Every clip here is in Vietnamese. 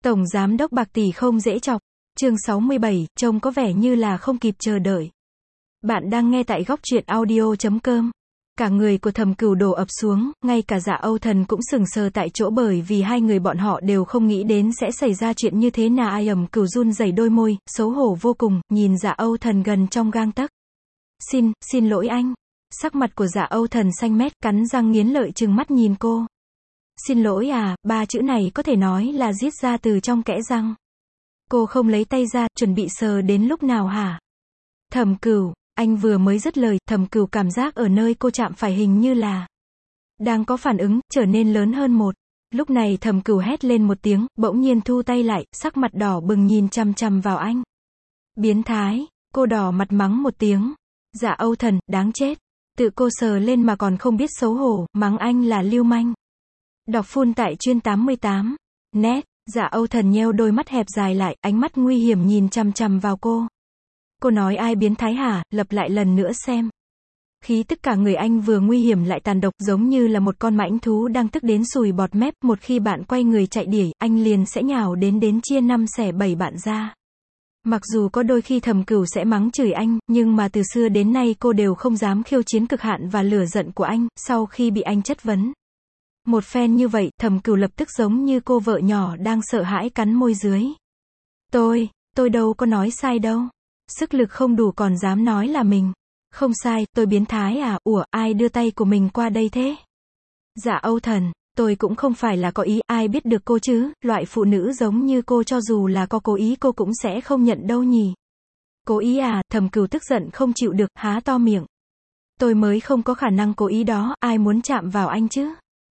Tổng giám đốc bạc tỷ không dễ chọc. Chương 67, trông có vẻ như là không kịp chờ đợi. Bạn đang nghe tại góc truyện audio.com. Cả người của Thẩm Cửu đổ ập xuống, ngay cả Dạ Âu Thần cũng sững sờ tại chỗ bởi vì hai người bọn họ đều không nghĩ đến sẽ xảy ra chuyện như thế nào. Thẩm Cửu run rẩy đôi môi, xấu hổ vô cùng, nhìn Dạ Âu Thần gần trong gang tấc. Xin lỗi anh. Sắc mặt của Dạ Âu Thần xanh mét, cắn răng nghiến lợi trừng mắt nhìn cô. Xin lỗi à, ba chữ này có thể nói là giết ra từ trong kẽ răng. Cô không lấy tay ra, chuẩn bị sờ đến lúc nào hả? Thẩm Cửu, anh vừa mới dứt lời, Thẩm Cửu cảm giác ở nơi cô chạm phải hình như là đang có phản ứng, trở nên lớn hơn một. Lúc này Thẩm Cửu hét lên một tiếng, bỗng nhiên thu tay lại, sắc mặt đỏ bừng nhìn chằm chằm vào anh. Biến thái, cô đỏ mặt mắng một tiếng. Dạ Âu Thần, đáng chết. Tự cô sờ lên mà còn không biết xấu hổ, mắng anh là lưu manh. Đọc phun tại chuyên 88. Net, Dạ Âu Thần nheo đôi mắt hẹp dài lại, ánh mắt nguy hiểm nhìn chằm chằm vào cô. Cô nói ai biến thái hả, lặp lại lần nữa xem. Khí tức cả người anh vừa nguy hiểm lại tàn độc, giống như là một con mãnh thú đang tức đến sùi bọt mép, một khi bạn quay người chạy đỉa, anh liền sẽ nhào đến chia 5 xẻ 7 bạn ra. Mặc dù có đôi khi Thẩm Cửu sẽ mắng chửi anh, nhưng mà từ xưa đến nay cô đều không dám khiêu chiến cực hạn và lửa giận của anh, sau khi bị anh chất vấn. Một phen như vậy, Thẩm Cửu lập tức giống như cô vợ nhỏ đang sợ hãi cắn môi dưới. Tôi đâu có nói sai đâu. Sức lực không đủ còn dám nói là mình. Không sai, tôi biến thái à, ai đưa tay của mình qua đây thế? Dạ Âu Thần, tôi cũng không phải là có ý, ai biết được cô chứ, loại phụ nữ giống như cô cho dù là có cố ý cô cũng sẽ không nhận đâu nhỉ. Cố ý à, Thẩm Cửu tức giận không chịu được, há to miệng. Tôi mới không có khả năng cố ý đó, ai muốn chạm vào anh chứ?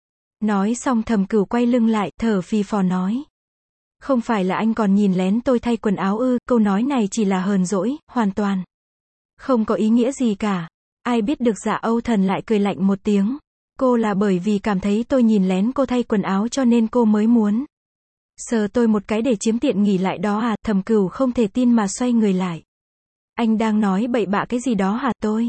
Nói xong Thẩm Cửu quay lưng lại, thở phì phò nói. Không phải là anh còn nhìn lén tôi thay quần áo ư, câu nói này chỉ là hờn dỗi, hoàn toàn không có ý nghĩa gì cả. Ai biết được Dạ Âu Thần lại cười lạnh một tiếng. Cô là bởi vì cảm thấy tôi nhìn lén cô thay quần áo cho nên cô mới muốn sờ tôi một cái để chiếm tiện nghỉ lại đó à, Thẩm Cửu không thể tin mà xoay người lại. Anh đang nói bậy bạ cái gì đó hả tôi?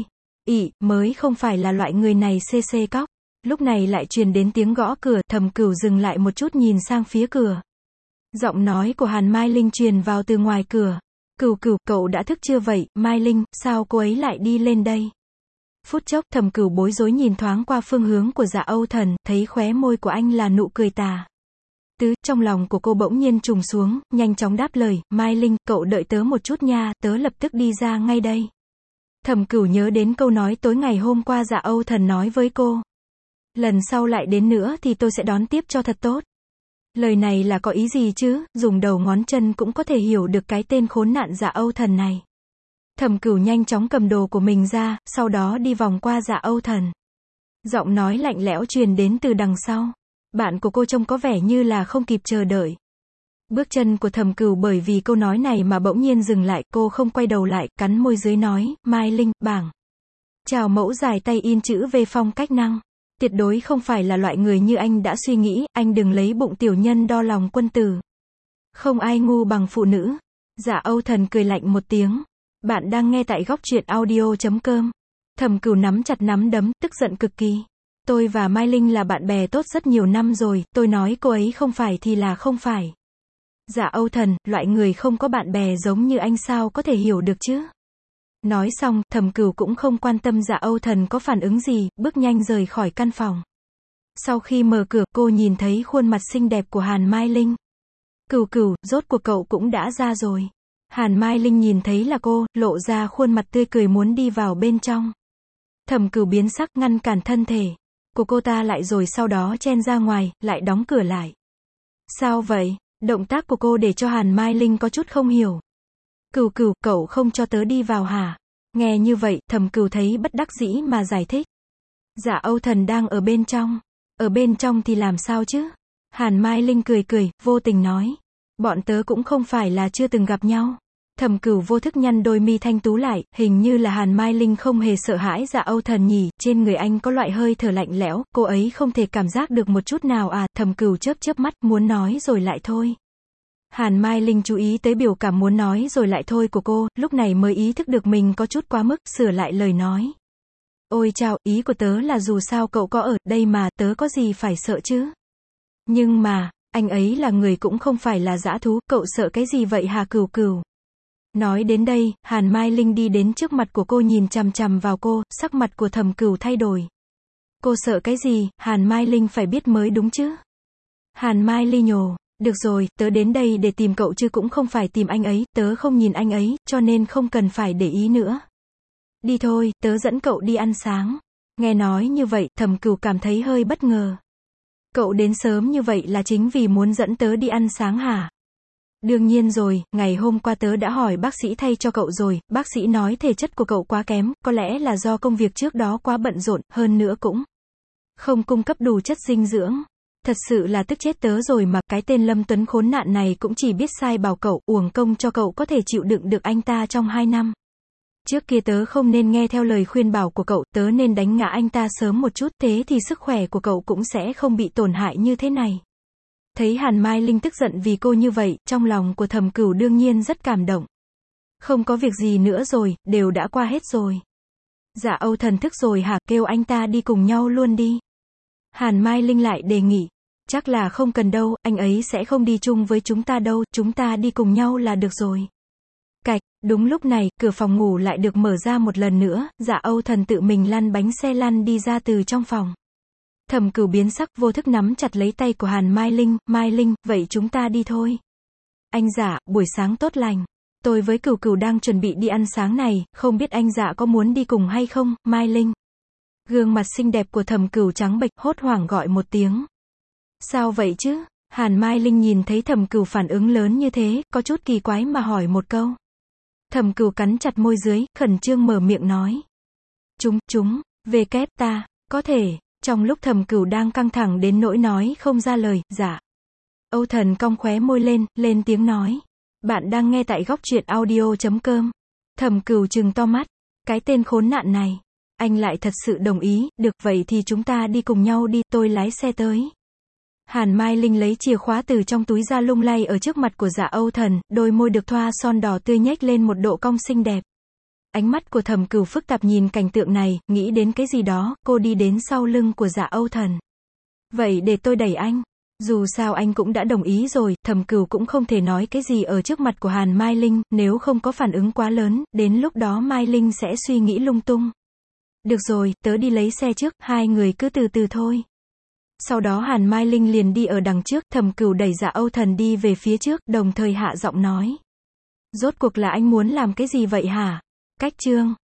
Mới không phải là loại người này xê cóc. Lúc này lại truyền đến tiếng gõ cửa, Thẩm Cửu dừng lại một chút nhìn sang phía cửa. Giọng nói của Hàn Mai Linh truyền vào từ ngoài cửa. Cửu, cậu đã thức chưa vậy, Mai Linh, sao cô ấy lại đi lên đây? Phút chốc, Thẩm Cửu bối rối nhìn thoáng qua phương hướng của Dạ Âu Thần, thấy khóe môi của anh là nụ cười tà. Trong lòng của cô bỗng nhiên trùng xuống, nhanh chóng đáp lời, Mai Linh, cậu đợi tớ một chút nha, tớ lập tức đi ra ngay đây. Thẩm Cửu nhớ đến câu nói tối ngày hôm qua Dạ Âu Thần nói với cô. Lần sau lại đến nữa thì tôi sẽ đón tiếp cho thật tốt. Lời này là có ý gì chứ, dùng đầu ngón chân cũng có thể hiểu được cái tên khốn nạn Dạ Âu Thần này. Thẩm Cửu nhanh chóng cầm đồ của mình ra, sau đó đi vòng qua Dạ Âu Thần. Giọng nói lạnh lẽo truyền đến từ đằng sau. Bạn của cô trông có vẻ như là không kịp chờ đợi. Bước chân của Thẩm Cửu bởi vì câu nói này mà bỗng nhiên dừng lại, cô không quay đầu lại, cắn môi dưới nói, Mai Linh, bảng. Chào mẫu dài tay in chữ V phong cách năng. Tuyệt đối không phải là loại người như anh đã suy nghĩ, anh đừng lấy bụng tiểu nhân đo lòng quân tử. Không ai ngu bằng phụ nữ. Dạ Âu Thần cười lạnh một tiếng. Bạn đang nghe tại góc truyện audio.com. Thẩm Cửu nắm chặt nắm đấm, tức giận cực kỳ. Tôi và Mai Linh là bạn bè tốt rất nhiều năm rồi, tôi nói cô ấy không phải thì là không phải. Dạ Âu Thần, loại người không có bạn bè giống như anh sao có thể hiểu được chứ? Nói xong, Thẩm Cửu cũng không quan tâm Dạ Âu Thần có phản ứng gì, bước nhanh rời khỏi căn phòng. Sau khi mở cửa, cô nhìn thấy khuôn mặt xinh đẹp của Hàn Mai Linh. Cửu, rốt cuộc cậu cũng đã ra rồi. Hàn Mai Linh nhìn thấy là cô, lộ ra khuôn mặt tươi cười muốn đi vào bên trong. Thẩm Cửu biến sắc ngăn cản thân thể của cô ta lại rồi sau đó chen ra ngoài, lại đóng cửa lại. Sao vậy? Động tác của cô để cho Hàn Mai Linh có chút không hiểu. Cửu, cậu không cho tớ đi vào hả? Nghe như vậy, Thẩm Cửu thấy bất đắc dĩ mà giải thích. Dạ Âu Thần đang ở bên trong. Ở bên trong thì làm sao chứ? Hàn Mai Linh cười, vô tình nói. Bọn tớ cũng không phải là chưa từng gặp nhau. Thẩm Cửu vô thức nhăn đôi mi thanh tú lại, hình như là Hàn Mai Linh không hề sợ hãi Dạ Âu Thần nhỉ, trên người anh có loại hơi thở lạnh lẽo, cô ấy không thể cảm giác được một chút nào à, Thẩm Cửu chớp mắt, muốn nói rồi lại thôi. Hàn Mai Linh chú ý tới biểu cảm muốn nói rồi lại thôi của cô, lúc này mới ý thức được mình có chút quá mức, sửa lại lời nói. Ôi chao, ý của tớ là dù sao cậu có ở đây mà, tớ có gì phải sợ chứ? Nhưng mà, Anh ấy là người cũng không phải là dã thú, cậu sợ cái gì vậy hả Cửu Cửu? Nói đến đây, Hàn Mai Linh đi đến trước mặt của cô nhìn chằm chằm vào cô, sắc mặt của Thẩm Cửu thay đổi. Cô sợ cái gì, Hàn Mai Linh phải biết mới đúng chứ. Hàn Mai Ly nhồ, được rồi, tớ đến đây để tìm cậu chứ cũng không phải tìm anh ấy, tớ không nhìn anh ấy, cho nên không cần phải để ý nữa. Đi thôi, tớ dẫn cậu đi ăn sáng. Nghe nói như vậy, Thẩm Cửu cảm thấy hơi bất ngờ. Cậu đến sớm như vậy là chính vì muốn dẫn tớ đi ăn sáng hả? Đương nhiên rồi, ngày hôm qua tớ đã hỏi bác sĩ thay cho cậu rồi, bác sĩ nói thể chất của cậu quá kém, có lẽ là do công việc trước đó quá bận rộn, hơn nữa cũng không cung cấp đủ chất dinh dưỡng. Thật sự là tức chết tớ rồi mà, cái tên Lâm Tuấn khốn nạn này cũng chỉ biết sai bảo cậu, uổng công cho cậu có thể chịu đựng được anh ta trong 2 năm. Trước kia tớ không nên nghe theo lời khuyên bảo của cậu, tớ nên đánh ngã anh ta sớm một chút, thế thì sức khỏe của cậu cũng sẽ không bị tổn hại như thế này. Thấy Hàn Mai Linh tức giận vì cô như vậy, trong lòng của Thẩm Cửu đương nhiên rất cảm động. Không có việc gì nữa rồi, đều đã qua hết rồi. Dạ Âu Thần thức rồi hả, kêu anh ta đi cùng nhau luôn đi. Hàn Mai Linh lại đề nghị. Chắc là không cần đâu, anh ấy sẽ không đi chung với chúng ta đâu, chúng ta đi cùng nhau là được rồi. Cạch, đúng lúc này, cửa phòng ngủ lại được mở ra một lần nữa, Dạ Âu Thần tự mình lăn bánh xe lăn đi ra từ trong phòng. Thẩm Cửu biến sắc, vô thức nắm chặt lấy tay của Hàn Mai Linh, vậy chúng ta đi thôi. Anh Dạ, buổi sáng tốt lành. Tôi với Cửu Cửu đang chuẩn bị đi ăn sáng này, không biết anh Dạ có muốn đi cùng hay không, Mai Linh. Gương mặt xinh đẹp của Thẩm Cửu trắng bệch, hốt hoảng gọi một tiếng. Sao vậy chứ? Hàn Mai Linh nhìn thấy Thẩm Cửu phản ứng lớn như thế, có chút kỳ quái mà hỏi một câu. Thẩm Cửu cắn chặt môi dưới, khẩn trương mở miệng nói. Về kép ta, có thể. Trong lúc Thẩm Cửu đang căng thẳng đến nỗi nói không ra lời, dạ. Âu Thần cong khóe môi lên tiếng nói. Bạn đang nghe tại góc truyện audio.com. Thẩm Cửu trừng to mắt. Cái tên khốn nạn này. Anh lại thật sự đồng ý, được vậy thì chúng ta đi cùng nhau đi, tôi lái xe tới. Hàn Mai Linh lấy chìa khóa từ trong túi ra lung lay ở trước mặt của Dạ Âu Thần, đôi môi được thoa son đỏ tươi nhếch lên một độ cong xinh đẹp. Ánh mắt của Thẩm Cửu phức tạp nhìn cảnh tượng này, nghĩ đến cái gì đó, cô đi đến sau lưng của Dạ Âu Thần. Vậy để tôi đẩy anh. Dù sao anh cũng đã đồng ý rồi, Thẩm Cửu cũng không thể nói cái gì ở trước mặt của Hàn Mai Linh, nếu không có phản ứng quá lớn, đến lúc đó Mai Linh sẽ suy nghĩ lung tung. Được rồi, tớ đi lấy xe trước, hai người cứ từ từ thôi. Sau đó Hàn Mai Linh liền đi ở đằng trước, Thẩm Cửu đẩy Dạ Âu Thần đi về phía trước, đồng thời hạ giọng nói. Rốt cuộc là anh muốn làm cái gì vậy hả? Cách chương